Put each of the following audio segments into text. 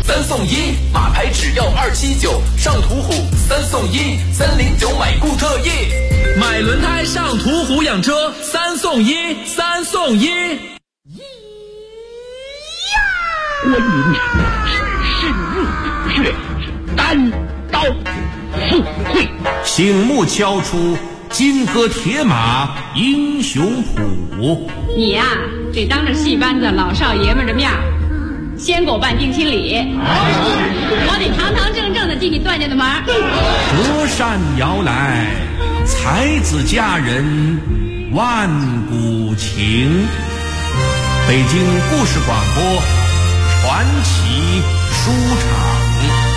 3送1，马牌只要279，上途虎3送1，309买固特异，买轮胎上途虎养车3送1，3送1。 关云是身热血，单刀赴会， 醒目敲出金戈铁马英雄谱。 你呀，得当着戏班子老少爷们的面先给我办定亲礼，我得堂堂正正的进你段家的门。 折扇摇来，才子佳人万古情。北京故事广播传奇书场。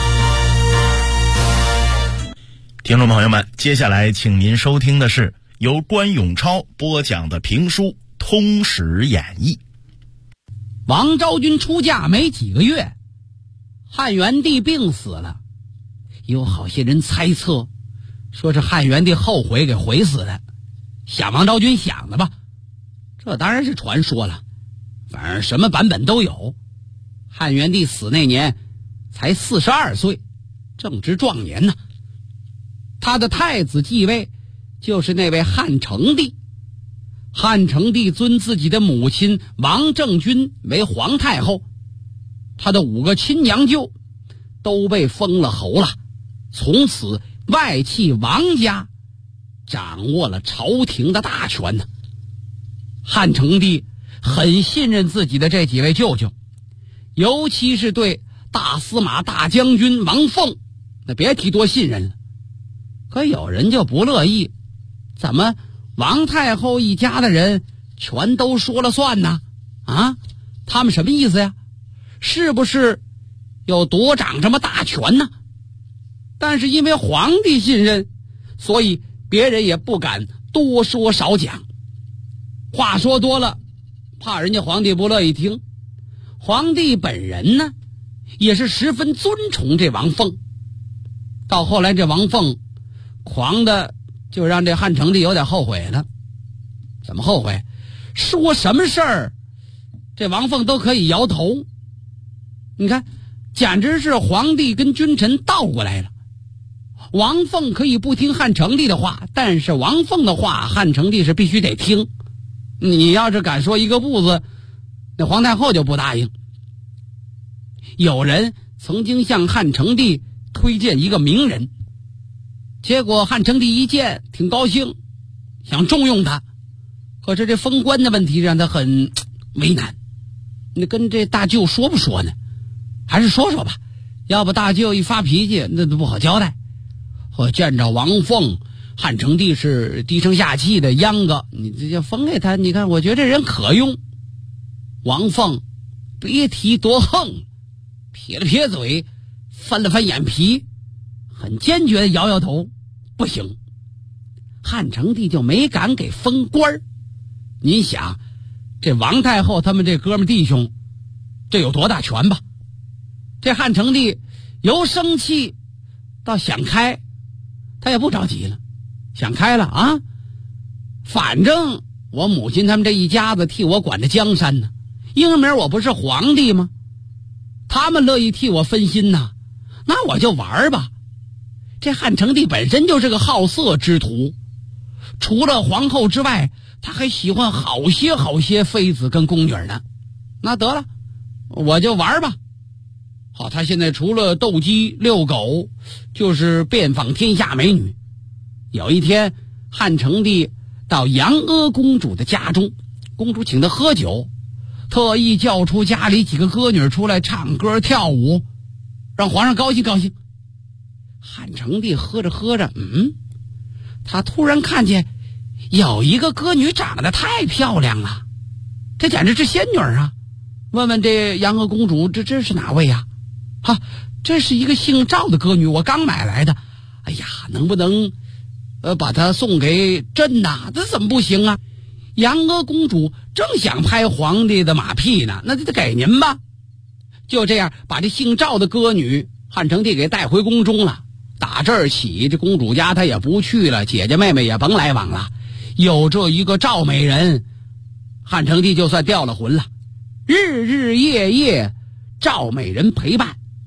听众朋友们，接下来请您收听的是由关永超播讲的评书《通史演义》。 王昭君出嫁没几个月，汉元帝病死了。有好些人猜测，说是汉元帝后悔给毁死的。想王昭君想的吧，这当然是传说了，反正什么版本都有。汉元帝死那年才42岁，正值壮年呢。他的太子继位就是那位汉成帝。汉成帝尊自己的母亲王政君为皇太后，他的5个亲娘舅都被封了侯了，从此外戚王家掌握了朝廷的大权呢。汉成帝很信任自己的这几位舅舅，尤其是对大司马大将军王凤，那别提多信任了。可有人就不乐意，怎么王太后一家的人全都说了算呢？啊，他们什么意思呀？是不是有夺掌什么大权呢？但是因为皇帝信任，所以别人也不敢多说少讲。话说多了，怕人家皇帝不乐意听。皇帝本人呢，也是十分尊崇这王凤。到后来这王凤狂的就让这汉成帝有点后悔了。怎么后悔？说什么事儿这王凤都可以摇头。你看，简直是皇帝跟君臣倒过来了。王凤可以不听汉成帝的话，但是王凤的话汉成帝是必须得听。你要是敢说一个不字，那皇太后就不答应。有人曾经向汉成帝推荐一个名人，结果汉成帝一见挺高兴，想重用他，可是这封官的问题让他很为难。你跟这大舅说不说呢？还是说说吧，要不大舅一发脾气那都不好交代。我见着王凤，汉成帝是低声下气的央个，你这就封给他，你看我觉得这人可用。王凤别提多横，撇了撇嘴，翻了翻眼皮，很坚决的摇摇头，不行。汉成帝就没敢给封官。您想这王太后他们这哥们弟兄这有多大权吧？这汉成帝由生气到想开，他也不着急了，想开了啊，反正我母亲他们这一家子替我管着江山呢，英明我不是皇帝吗？他们乐意替我分心呐，那我就玩吧。这汉成帝本身就是个好色之徒，除了皇后之外，他还喜欢好些妃子跟宫女呢。那得了，我就玩吧。好，他现在除了斗鸡遛狗，就是遍访天下美女。有一天，汉成帝到杨阿公主的家中，公主请他喝酒，特意叫出家里几个歌女出来唱歌跳舞，让皇上高兴高兴。汉成帝喝着喝着，他突然看见有一个歌女长得太漂亮了，这简直是仙女啊！问问这杨阿公主，这是哪位呀？这是一个姓赵的歌女，我刚买来的。哎呀，能不能把她送给朕呐？这怎么不行啊？杨阿公主正想拍皇帝的马屁呢，那就得给您吧。就这样把这姓赵的歌女汉成帝给带回宫中了。打这儿起，这公主家他也不去了，姐姐妹妹也甭来往了。有这一个赵美人，汉成帝就算掉了魂了。日日夜夜赵美人陪伴，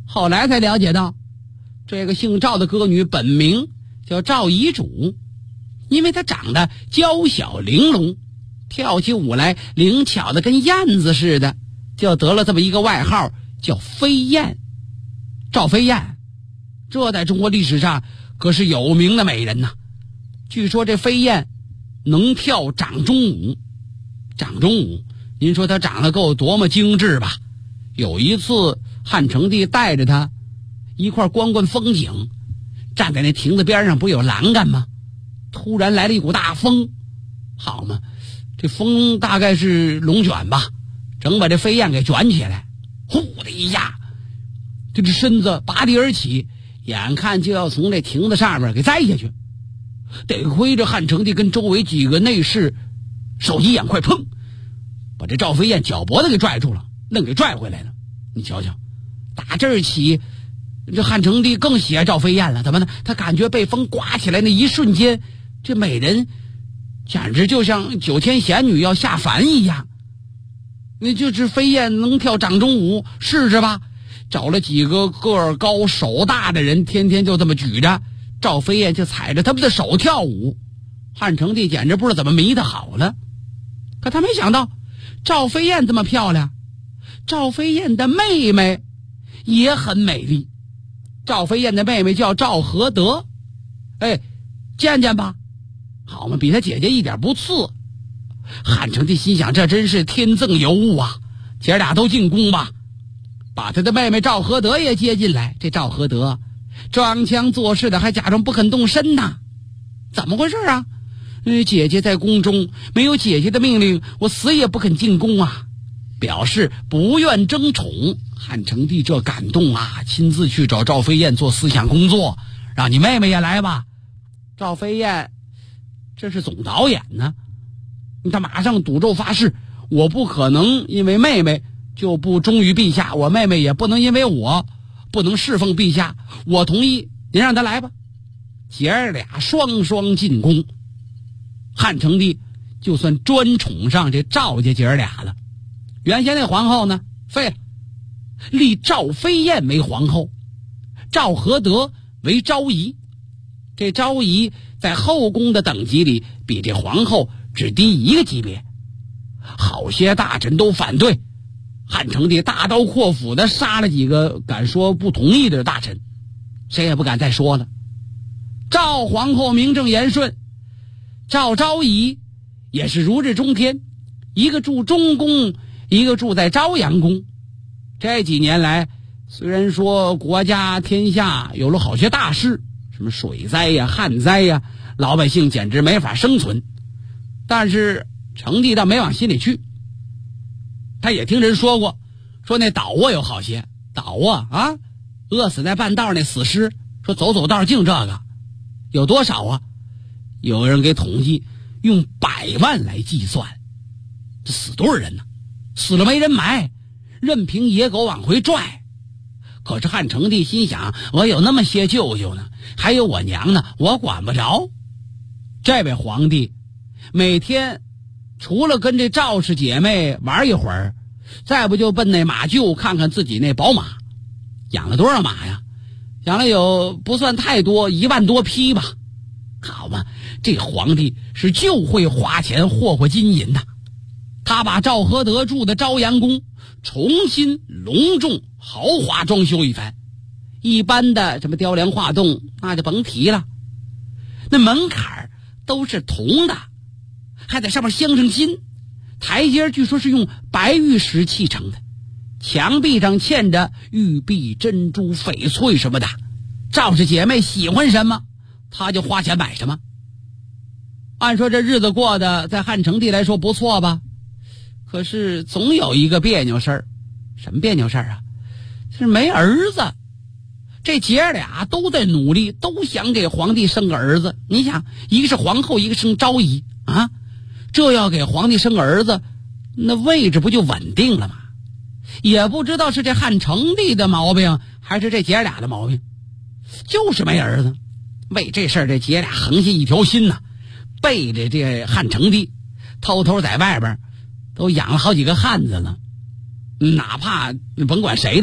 后来才了解到，这个姓赵的歌女本名叫赵遗主，因为她长得娇小玲珑，跳起舞来灵巧的跟燕子似的，就得了这么一个外号，叫飞燕。赵飞燕，这在中国历史上可是有名的美人呐。据说这飞燕能跳掌中舞，掌中舞，您说她长得够多么精致吧？有一次汉成帝带着她一块观风景，站在那亭子边上，不有栏杆吗？突然来了一股大风，好嘛，这风大概是龙卷吧，整把这飞燕给卷起来，呼的一下，这身子拔地而起，眼看就要从这亭子上面给栽下去。得亏这汉成帝跟周围几个内侍手疾眼快，砰，把这赵飞燕脚脖子给拽住了，愣给拽回来了。你瞧瞧，打这儿起，这汉成帝更喜爱赵飞燕了。怎么呢？他感觉被风刮起来那一瞬间，这美人简直就像九天仙女要下凡一样。那就是飞燕能跳掌中舞，试试吧。找了几个个儿高手大的人，天天就这么举着赵飞燕，就踩着他们的手跳舞。汉成帝简直不知道怎么迷他好了。可他没想到赵飞燕这么漂亮，赵飞燕的妹妹也很美丽。赵飞燕的妹妹叫赵合德，见见吧，好嘛，比她姐姐一点不次。汉成帝心想，这真是天赠尤物啊，姐俩都进宫吧，把他的妹妹赵合德也接进来。这赵合德装腔作势的，还假装不肯动身呢。怎么回事啊？姐姐在宫中，没有姐姐的命令，我死也不肯进宫啊，表示不愿争宠。汉成帝这感动啊，亲自去找赵飞燕做思想工作，让你妹妹也来吧。赵飞燕这是总导演呢，他马上赌咒发誓，我不可能因为妹妹就不忠于陛下，我妹妹也不能因为我不能侍奉陛下，我同意，您让她来吧。姐儿俩双双进宫，汉成帝就算专宠上这赵家姐儿俩了。原先那皇后呢废了，立赵飞燕为皇后，赵合德为昭仪。这昭仪在后宫的等级里比这皇后只低一个级别，好些大臣都反对。汉成帝大刀阔斧的杀了几个敢说不同意的大臣，谁也不敢再说了。赵皇后名正言顺，赵昭仪也是如日中天，一个住中宫，一个住在朝阳宫。这几年来，虽然说国家天下有了好些大事，什么水灾呀、旱灾呀，老百姓简直没法生存，但是成帝倒没往心里去。他也听人说过，说那倒卧有好些，倒卧啊，饿死在半道那死尸，说走走道净这个，有多少啊？有人给统计，用100万来计算，这死多少人呢？死了没人埋，任凭野狗往回拽。可是汉成帝心想，我有那么些舅舅呢，还有我娘呢，我管不着。这位皇帝每天除了跟这赵氏姐妹玩一会儿，再不就奔那马厩看看自己那宝马。养了多少马呀？养了有不算太多，1万多匹吧。好嘛，这皇帝是就会花钱霍霍金银呐。他把赵合德住的朝阳宫重新隆重豪华装修一番，一般的什么雕梁画栋那就甭提了，那门槛都是铜的，还在上面镶上金，台阶据说是用白玉石砌成的，墙壁上嵌着玉璧、珍珠、翡翠什么的。赵氏姐妹喜欢什么，他就花钱买什么。按说这日子过得在汉成帝来说不错吧，可是总有一个别扭事儿。什么别扭事儿啊？是没儿子。这姐俩都在努力，都想给皇帝生个儿子。你想，一个是皇后，一个生昭仪啊，这要给皇帝生个儿子，那位置不就稳定了吗？也不知道是这汉成帝的毛病，还是这姐俩的毛病，就是没儿子。为这事儿，这姐俩横下一条心呐，背着这汉成帝，偷偷在外边都养了好几个汉子了。哪怕甭管谁的吧，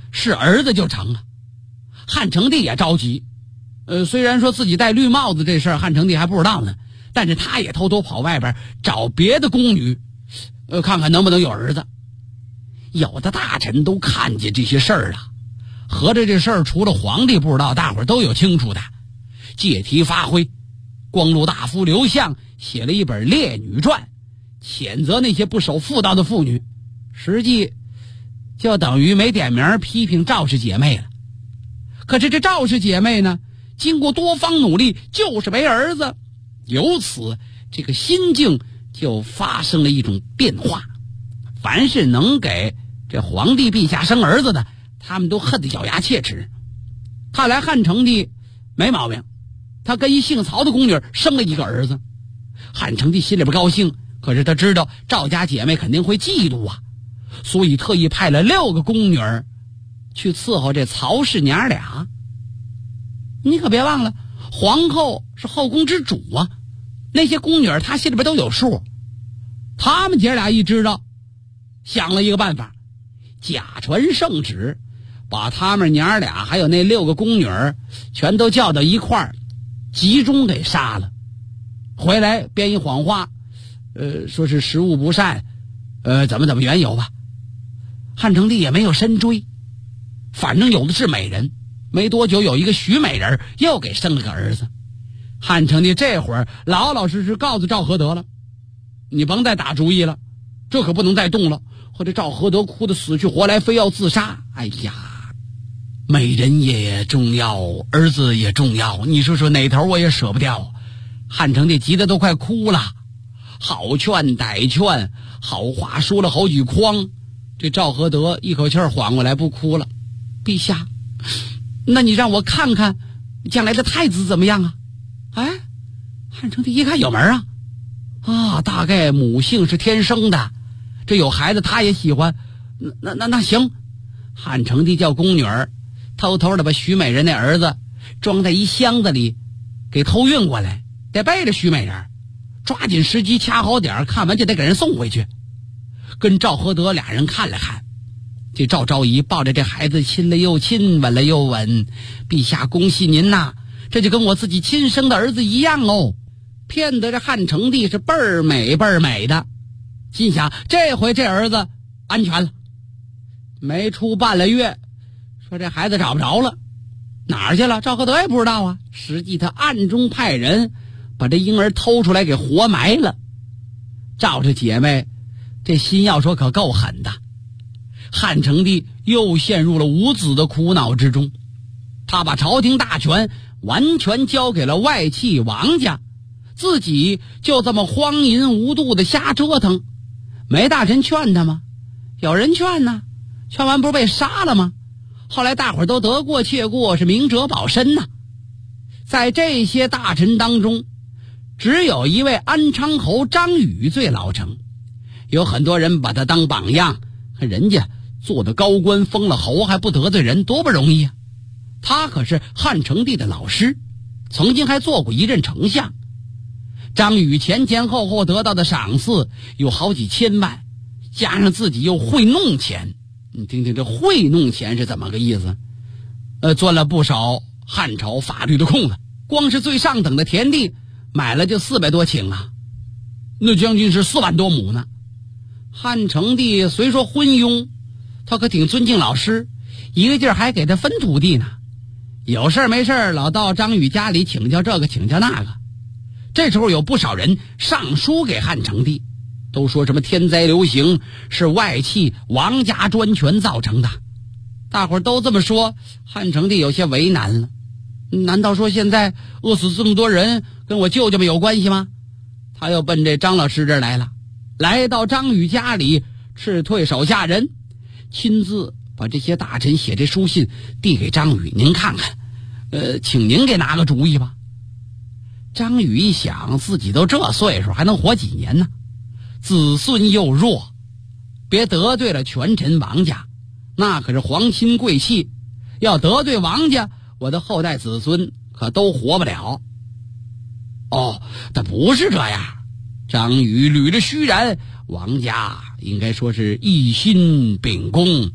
是儿子就成啊。汉成帝也着急，虽然说自己戴绿帽子这事儿汉成帝还不知道呢，但是他也偷偷跑外边找别的宫女，看看能不能有儿子。有的大臣都看见这些事儿了，合着这事儿除了皇帝不知道，大伙儿都有清楚的，借题发挥。光禄大夫刘向写了一本《烈女传》，谴责那些不守妇道的妇女，实际就等于没点名批评赵氏姐妹了。可是这赵氏姐妹呢，经过多方努力就是没儿子，由此这个心境就发生了一种变化。凡是能给这皇帝陛下生儿子的，他们都恨得咬牙切齿。看来汉成帝没毛病，他跟一姓曹的宫女生了一个儿子。汉成帝心里不高兴，可是他知道赵家姐妹肯定会嫉妒啊，所以特意派了6个宫女去伺候这曹氏娘俩。你可别忘了，皇后是后宫之主啊，那些宫女她心里边都有数。他们姐俩一知道，想了一个办法，假传圣旨，把他们娘俩还有那6个宫女全都叫到一块儿，集中给杀了。回来编一谎话，说是食物不善，怎么缘由吧。汉成帝也没有深追，反正有的是美人。没多久，有一个许美人又给生了个儿子。汉成帝这会儿老老实实告诉赵合德了，你甭再打主意了，这可不能再动了。或者赵合德哭得死去活来，非要自杀。哎呀，美人也重要，儿子也重要，你说说哪头我也舍不掉。汉成帝急得都快哭了，好劝歹劝，好话说了好几筐。这赵合德一口气缓过来，不哭了。陛下，那你让我看看将来的太子怎么样啊？哎，汉成帝一看有门啊，大概母姓是天生的，这有孩子他也喜欢。那行。汉成帝叫宫女偷偷的把许美人那儿子装在一箱子里给偷运过来，得背着许美人，抓紧时机掐好点，看完就得给人送回去。跟赵合德俩人看了看，这赵昭仪抱着这孩子亲了又亲，吻了又吻。陛下恭喜您呐，这就跟我自己亲生的儿子一样哦。骗得这汉成帝是倍儿美倍儿美的，心想这回这儿子安全了。没出半个月，说这孩子找不着了，哪儿去了？赵合德也不知道啊。实际他暗中派人把这婴儿偷出来给活埋了。赵氏姐妹这心要说可够狠的。汉成帝又陷入了无子的苦恼之中，他把朝廷大权完全交给了外戚王家，自己就这么荒淫无度的瞎折腾。没大臣劝他吗？有人劝呢，劝完不是被杀了吗？后来大伙儿都得过且过，是明哲保身呐。在这些大臣当中，只有一位安昌侯张宇最老成，有很多人把他当榜样，人家做的高官封了侯还不得罪人，多不容易啊。他可是汉成帝的老师，曾经还做过一任丞相。张宇前后后得到的赏赐有好几千万，加上自己又会弄钱，你听听这会弄钱是怎么个意思？钻了不少汉朝法律的空子，光是最上等的田地买了就400多顷啊，那将近是4万多亩呢。汉成帝虽说昏庸，他可挺尊敬老师，一个劲儿还给他分土地呢。有事没事老到张宇家里请教这个请教那个。这时候有不少人上书给汉成帝，都说什么天灾流行是外戚王家专权造成的。大伙儿都这么说，汉成帝有些为难了。难道说现在饿死这么多人跟我舅舅们有关系吗？他又奔这张老师这儿来了，来到张宇家里，斥退手下人，亲自把这些大臣写这书信递给张宇，您看看，请您给拿个主意吧。张宇一想，自己都这岁数还能活几年呢？子孙又弱，别得罪了权臣王家，那可是皇亲贵戚，要得罪王家，我的后代子孙可都活不了。哦，但不是这样。张宇捋着须髯，王家应该说是一心秉公，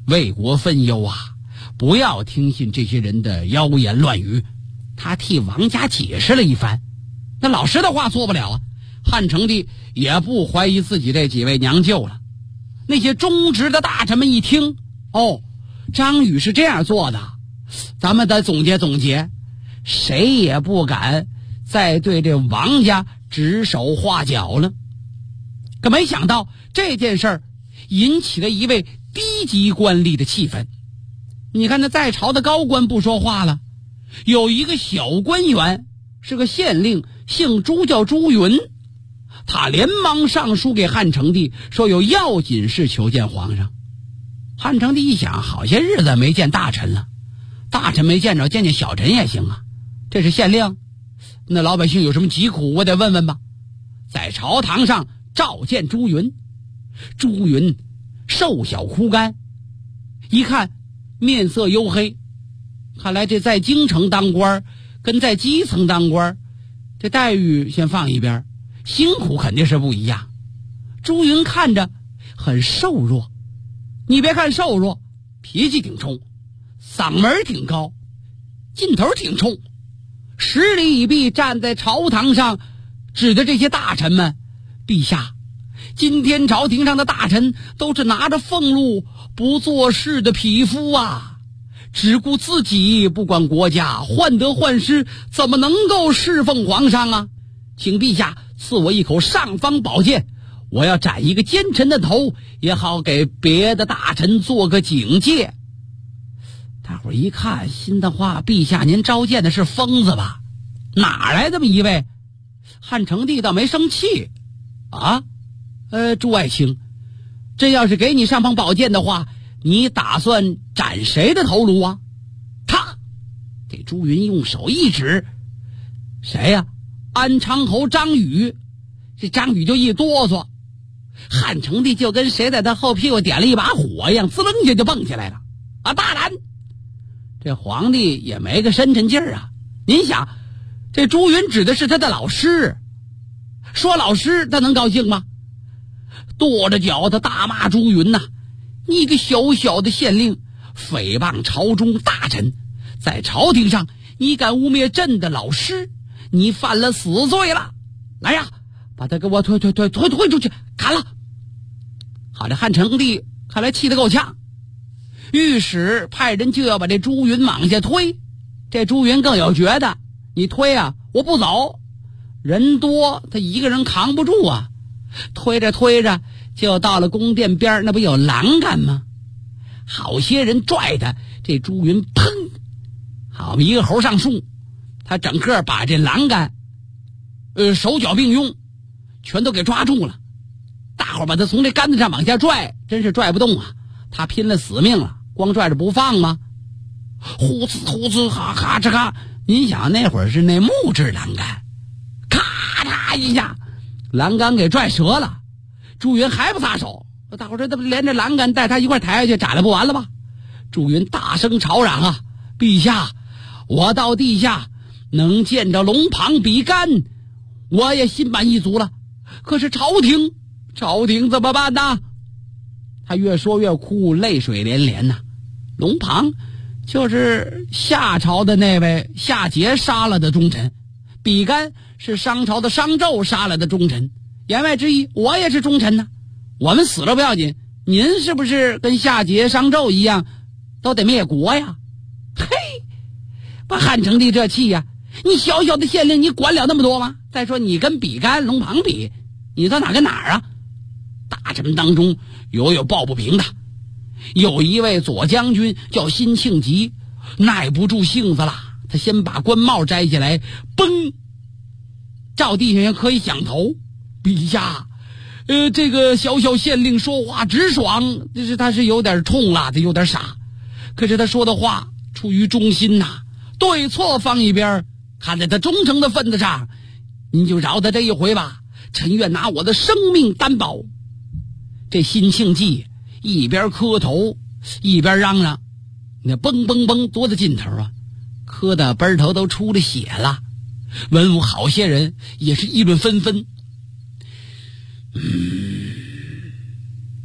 为国分忧啊，不要听信这些人的妖言乱语。他替王家解释了一番，那老实的话做不了啊。汉成帝也不怀疑自己这几位娘舅了。那些忠直的大臣们一听，哦，张宇是这样做的，咱们得总结总结，谁也不敢再对这王家指手画脚了。可没想到这件事儿引起了一位低级官吏的气愤。你看那在朝的高官不说话了，有一个小官员是个县令，姓朱，叫朱云。他连忙上书给汉成帝，说有要紧事求见皇上。汉成帝一想，好些日子没见大臣了，大臣没见着，见见小臣也行啊。这是县令，那老百姓有什么疾苦，我得问问吧。在朝堂上召见朱云。朱云瘦小枯干，一看面色黝黑，看来这在京城当官跟在基层当官这待遇先放一边，辛苦肯定是不一样。朱云看着很瘦弱，你别看瘦弱，脾气挺冲，嗓门挺高，劲头挺冲，十里以壁站在朝堂上，指着这些大臣们，陛下，今天朝廷上的大臣都是拿着俸禄不做事的匹夫啊，只顾自己，不管国家，患得患失，怎么能够侍奉皇上啊？请陛下赐我一口尚方宝剑，我要斩一个奸臣的头，也好给别的大臣做个警戒。大伙儿一看，心的话，陛下您召见的是疯子吧？哪来这么一位？汉成帝倒没生气啊，朱爱卿，真要是给你尚方宝剑的话，你打算斩谁的头颅啊？他这朱云用手一指，谁呀？安昌侯张宇。这张宇就一哆嗦，汉成帝就跟谁在他后屁股点了一把火一样，滋楞一下就蹦起来了啊！大胆！这皇帝也没个深沉劲儿啊。您想，这朱云指的是他的老师，说老师他能高兴吗？跺着脚他大骂朱云呐，你一个小小的县令，诽谤朝中大臣，在朝廷上你敢污蔑朕的老师，你犯了死罪了！来呀，把他给我推出去，砍了！好，这汉成帝看来气得够呛，御史派人就要把这朱云往下推。这朱云更有觉得，你推啊，我不走，人多他一个人扛不住啊。推着推着就到了宫殿边，那不有栏杆吗？好些人拽他，这朱云砰，好一个猴上树，他整个把这栏杆手脚并用全都给抓住了。大伙把他从这杆子上往下拽，真是拽不动啊，他拼了死命了，光拽着不放吗？呼呲呼呲哈咔哧咔，您想那会儿是那木质栏杆，咔嚓一下栏杆给拽折了。朱云还不撒手，大伙这连着栏杆带他一块抬下去，斩了不完了吧？朱云大声吵嚷啊，陛下，我到地下能见着龙庞比干，我也心满意足了，可是朝廷怎么办呢？他越说越哭，泪水连连呐。龙庞就是夏朝的那位夏桀杀了的忠臣，比干是商朝的商纣杀了的忠臣，言外之意，我也是忠臣呢。我们死了不要紧，您是不是跟夏桀商纣一样都得灭国呀？嘿，把汉成帝这气呀，你小小的县令你管了那么多吗？再说你跟比干龙庞比，你到哪跟哪儿啊？大臣当中有抱不平的，有一位左将军叫辛庆吉，耐不住性子了，他先把官帽摘下来，嘣，照地上可以响头。陛下，这个小小县令说话直爽，他是有点冲了，他有点傻，可是他说的话出于忠心呐，对错放一边，看在他忠诚的份子上，您就饶他这一回吧，臣愿拿我的生命担保。这辛庆忌一边磕头一边嚷嚷，那嘣嘣嘣多大劲头啊，磕的奔头都出了血了。文武好些人也是议论纷纷。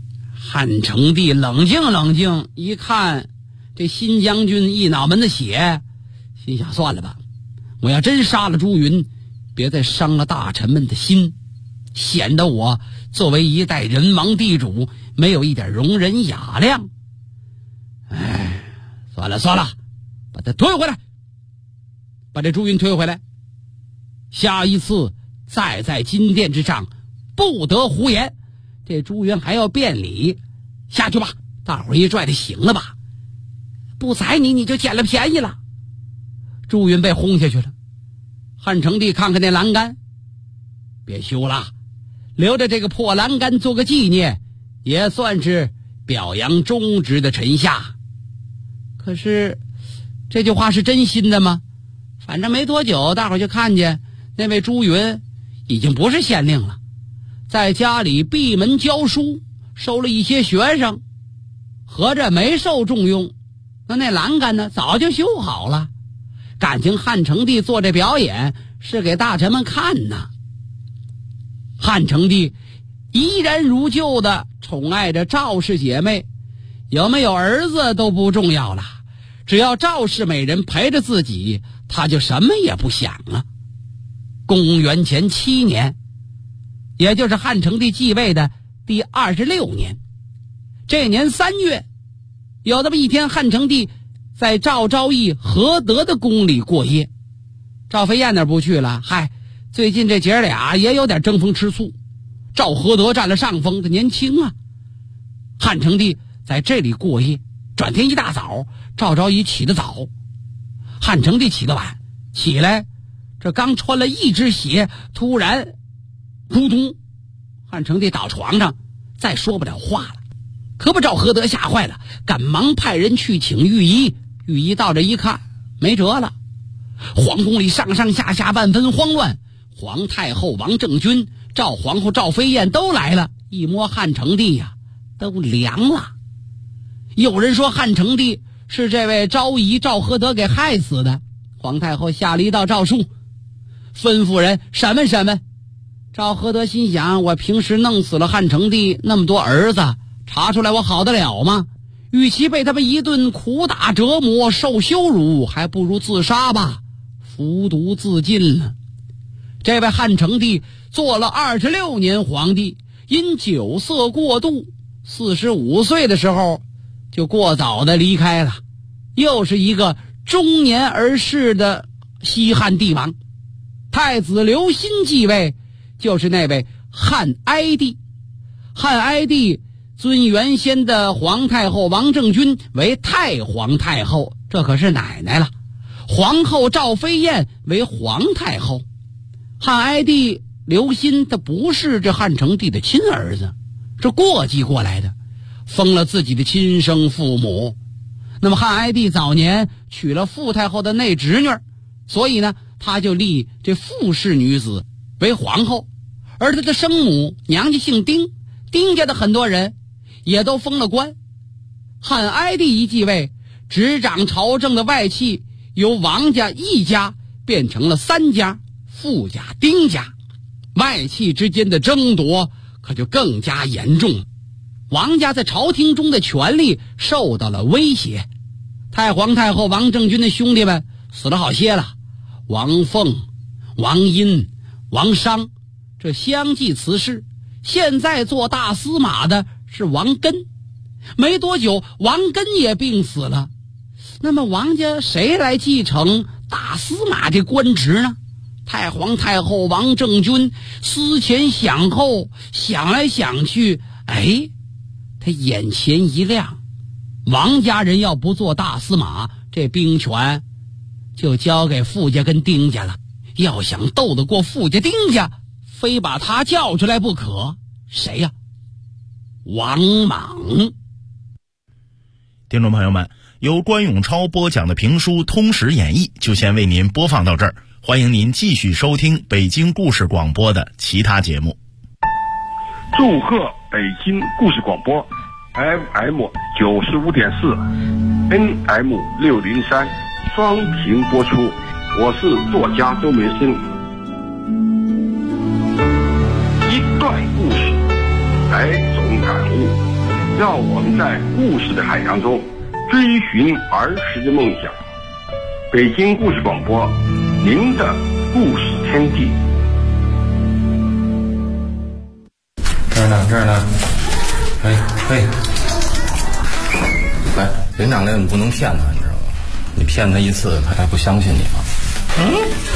汉成帝冷静冷静，一看这新将军一脑门的血，心想算了吧，我要真杀了朱云，别再伤了大臣们的心，显得我作为一代人王地主没有一点容人雅量。哎，算了，把他推回来，把这朱云推回来。下一次再在金殿之上不得胡言。这朱云还要辩理，下去吧，大伙儿一拽他行了吧，不宰你就捡了便宜了。朱云被轰下去了。汉成帝看看那栏杆，别修了，留着这个破栏杆做个纪念，也算是表扬忠直的臣下。可是这句话是真心的吗？反正没多久，大伙儿就看见那位朱云已经不是县令了，在家里闭门教书，收了一些学生，合着没受重用。那栏杆呢，早就修好了，感情汉成帝做这表演是给大臣们看呢。汉成帝依然如旧的宠爱着赵氏姐妹，有没有儿子都不重要了，只要赵氏美人陪着自己，他就什么也不想了。公元前7年，也就是汉成帝继位的第26年，这年3月，有这么一天，汉成帝在赵昭义何德的宫里过夜。赵飞燕那儿不去了，最近这姐俩也有点争风吃醋，赵何德占了上风，他年轻啊。汉成帝在这里过夜，转天一大早，赵昭义起得早，汉成帝起得晚，起来这刚穿了一只鞋，突然扑通，汉成帝倒床上，再说不了话了。可把赵何德吓坏了，赶忙派人去请御医。御医到这一看，没辙了。皇宫里上上下下万分慌乱，皇太后王政君、赵皇后赵飞燕都来了，一摸汉成帝呀，都凉了。有人说汉成帝是这位昭仪赵何德给害死的，皇太后下了一道诏书，吩咐人审问审问。赵何德心想，我平时弄死了汉成帝那么多儿子，查出来我好得了吗？与其被他们一顿苦打折磨受羞辱，还不如自杀吧，服毒自尽了。这位汉成帝做了26年皇帝，因酒色过度，45岁的时候就过早的离开了，又是一个中年而逝的西汉帝王。太子刘歆继位，就是那位汉哀帝。汉哀帝尊原先的皇太后王政君为太皇太后，这可是奶奶了。皇后赵飞燕为皇太后。汉哀帝刘歆他不是这汉成帝的亲儿子，是过继过来的，封了自己的亲生父母。那么汉哀帝早年娶了傅太后的内侄女，所以呢，他就立这傅氏女子为皇后，而他的生母娘家姓丁，丁家的很多人也都封了官。汉哀帝一继位，执掌朝政的外戚由王家一家变成了3家，傅家、丁家，外戚之间的争夺可就更加严重了。王家在朝廷中的权力受到了威胁。太皇太后王政君的兄弟们死了好些了，王凤、王殷、王商，这相继辞世。现在做大司马的是王根，没多久王根也病死了。那么王家谁来继承大司马这官职呢？太皇太后王政君思前想后，想来想去，他眼前一亮，王家人要不做大司马，这兵权就交给傅家跟丁家了。要想斗得过傅家丁家，非把他叫出来不可。谁呀？王莽。 听众朋友们，由关永超播讲的评书《通史演义》就先为您播放到这儿，欢迎您继续收听北京故事广播的其他节目。 祝贺北京故事广播 FM 95.4 NM 603双屏播出，我是作家周梅生。一段故事，来种感悟， 让我们在故事的海洋中追寻儿时的梦想。北京故事广播，您的故事天地。 这儿呢，嘿，来，连长来，你不能骗他，你知道吗？你骗他一次，他还不相信你吗？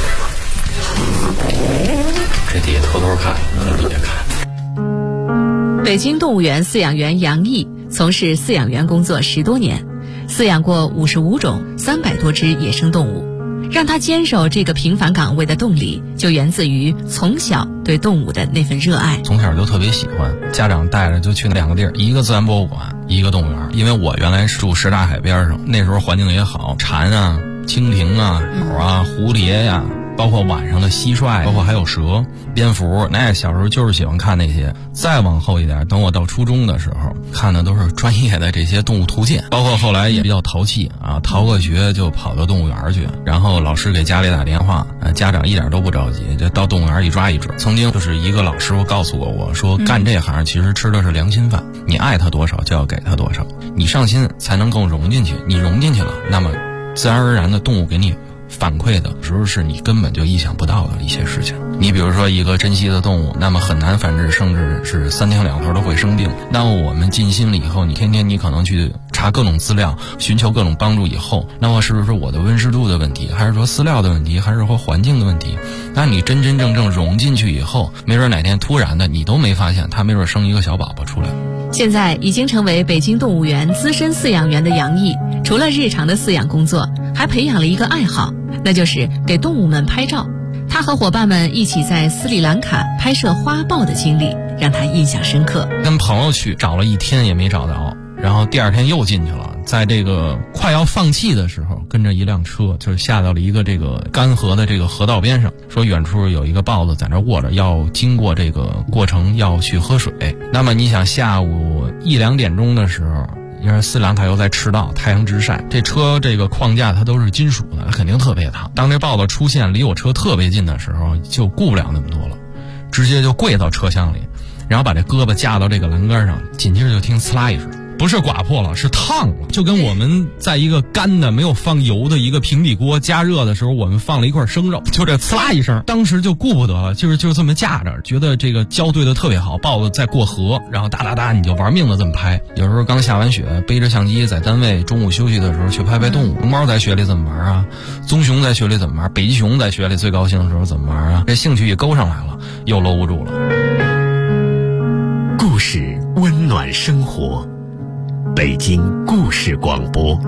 这底下偷偷看，你别看。 北京动物园饲养员杨毅从事饲养员工作10多年，饲养过55种300多只野生动物。让他坚守这个平凡岗位的动力，就源自于从小对动物的那份热爱。 从小就特别喜欢，家长带着就去2个地儿，一个自然博物馆，一个动物园。因为我原来是住什刹海边上，那时候环境也好，蝉啊、蜻蜓啊、鸟啊、蝴蝶呀，包括晚上的蟋蟀，包括还有蛇、蝙蝠，那小时候就是喜欢看那些。再往后一点，等我到初中的时候，看的都是专业的这些动物图鉴，包括后来也比较淘气啊，逃个学就跑到动物园去，然后老师给家里打电话，家长一点都不着急，就到动物园一抓一准。曾经就是一个老师傅告诉过我说，干这行其实吃的是良心饭，你爱他多少就要给他多少，你上心才能够融进去，你融进去了，那么自然而然的动物给你反馈的时候是你根本就意想不到的一些事情。你比如说一个珍稀的动物，那么很难繁殖，甚至是3天2头都会生病。那么我们尽心了以后，你天天你可能去查各种资料，寻求各种帮助以后，那么是不是我的温湿度的问题，还是说饲料的问题，还是说环境的问题？那你真真正正融进去以后，没准哪天突然的你都没发现，它没准生一个小宝宝出来。 现在已经成为北京动物园资深饲养员的杨毅，除了日常的饲养工作，还培养了一个爱好，那就是给动物们拍照。他和伙伴们一起在斯里兰卡拍摄花豹的经历让他印象深刻。 跟朋友去找了1天也没找着，然后第2天又进去了，在这个快要放弃的时候，跟着一辆车就是下到了一个这个干涸的这个河道边上，说远处有一个豹子在那卧着，要经过这个过程要去喝水。那么你想下午1、2点钟的时候，因为斯里兰卡又在赤道，太阳直晒，这车这个框架它都是金属的，它肯定特别烫。当这豹子出现离我车特别近的时候，就顾不了那么多了，直接就跪到车厢里，然后把这胳膊架到这个栏杆上，紧接着就听呲啦一声，不是刮破了，是烫了，就跟我们在一个干的没有放油的一个平底锅加热的时候，我们放了一块生肉，就这呲啦一声，当时就顾不得了，就这么架着，觉得这个交对的特别好，豹子在过河，然后哒哒哒你就玩命的这么拍。有时候刚下完雪，背着相机在单位中午休息的时候去拍拍动物，龙猫在雪里怎么玩啊，棕熊在雪里怎么玩，北极熊在雪里最高兴的时候怎么玩啊，这兴趣也勾上来了，又搂不住了。 故事温暖生活，北京故事广播。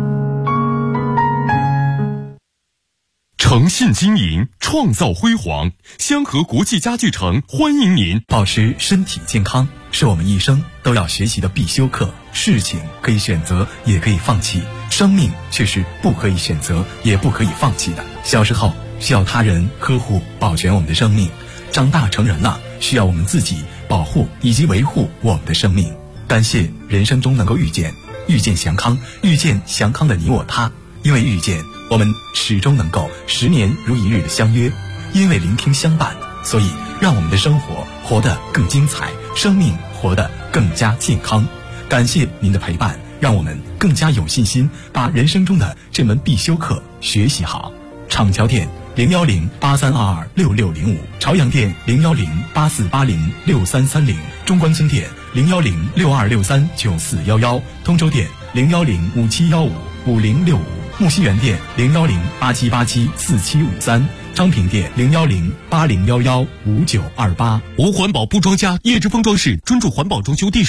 诚信经营，创造辉煌。香河国际家具城欢迎您。 保持身体健康是我们一生都要学习的必修课。事情可以选择，也可以放弃，生命却是不可以选择，也不可以放弃的。小时候需要他人呵护保全我们的生命，长大成人了，需要我们自己保护以及维护我们的生命。感谢人生中能够遇见祥康，遇见祥康的你我他。因为遇见，我们始终能够10年如一日的相约；因为聆听相伴，所以让我们的生活活得更精彩，生命活得更加健康。感谢您的陪伴，让我们更加有信心把人生中的这门必修课学习好。厂桥店01083226605，朝阳店01084806330，中关村店01062639411，通州店01057155065，木樨园店01087874753，昌平店01080115928。 无环保不装家，叶之峰装饰专注环保装修第